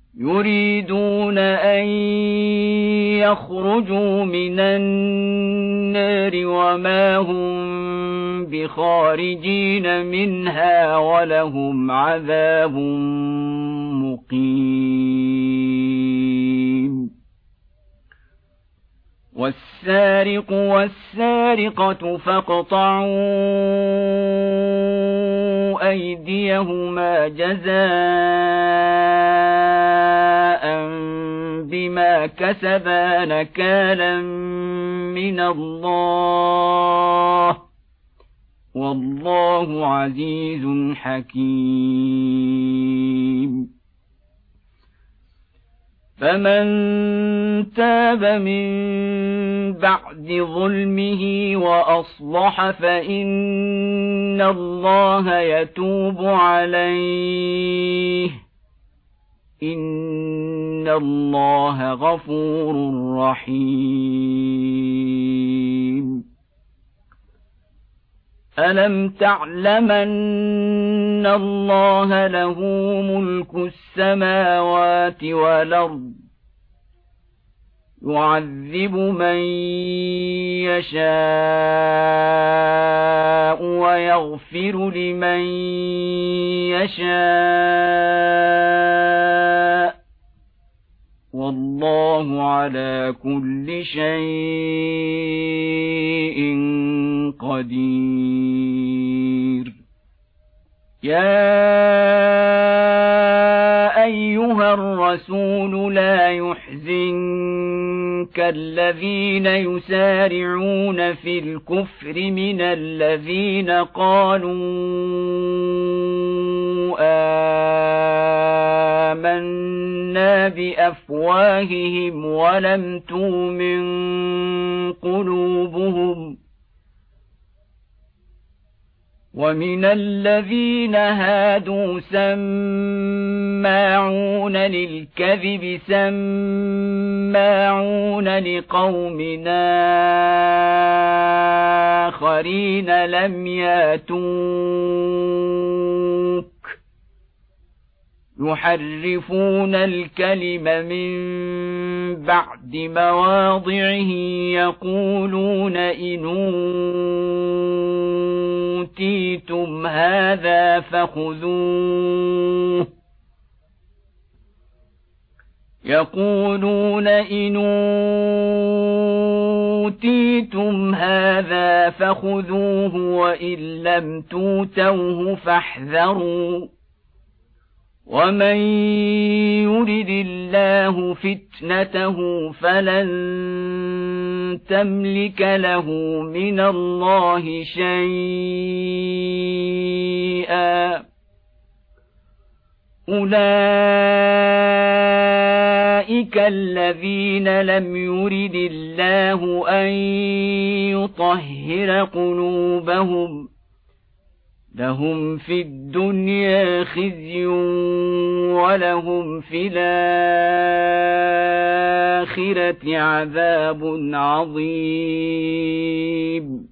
يريدون أن يخرجوا من النار وما هم بخارجين منها ولهم عذاب مقيم. والسارق والسارقة فاقطعوا أيديهما جزاء بما كسبا نكالا من الله والله عزيز حكيم. فمن تاب من بعد ظلمه وأصلح فإن الله يتوب عليه إن الله غفور رحيم. ألم تعلم أن الله له ملك السماوات والأرض يعذب من يشاء ويغفر لمن يشاء والله على كل شيء قدير. يا أيها الرسول لا يحزنك الذين يسارعون في الكفر من الذين قالوا آمنا بأفواههم ولم تؤمن قلوبهم ومن الذين هادوا سماعون للكذب سماعون لقوم آخرين لم ياتوك يحرفون الكلم من بعد مواضعه يقولون إن أوتيتم هذا فخذوه يقولون إن أوتيتم هذا فخذوه وإن لم توتوه فاحذروا ومن يرد الله فتنته فلن تملك له من الله شيئا أولئك الذين لم يرد الله أن يطهر قلوبهم لهم في الدنيا خزي ولهم في الآخرة عذاب عظيم.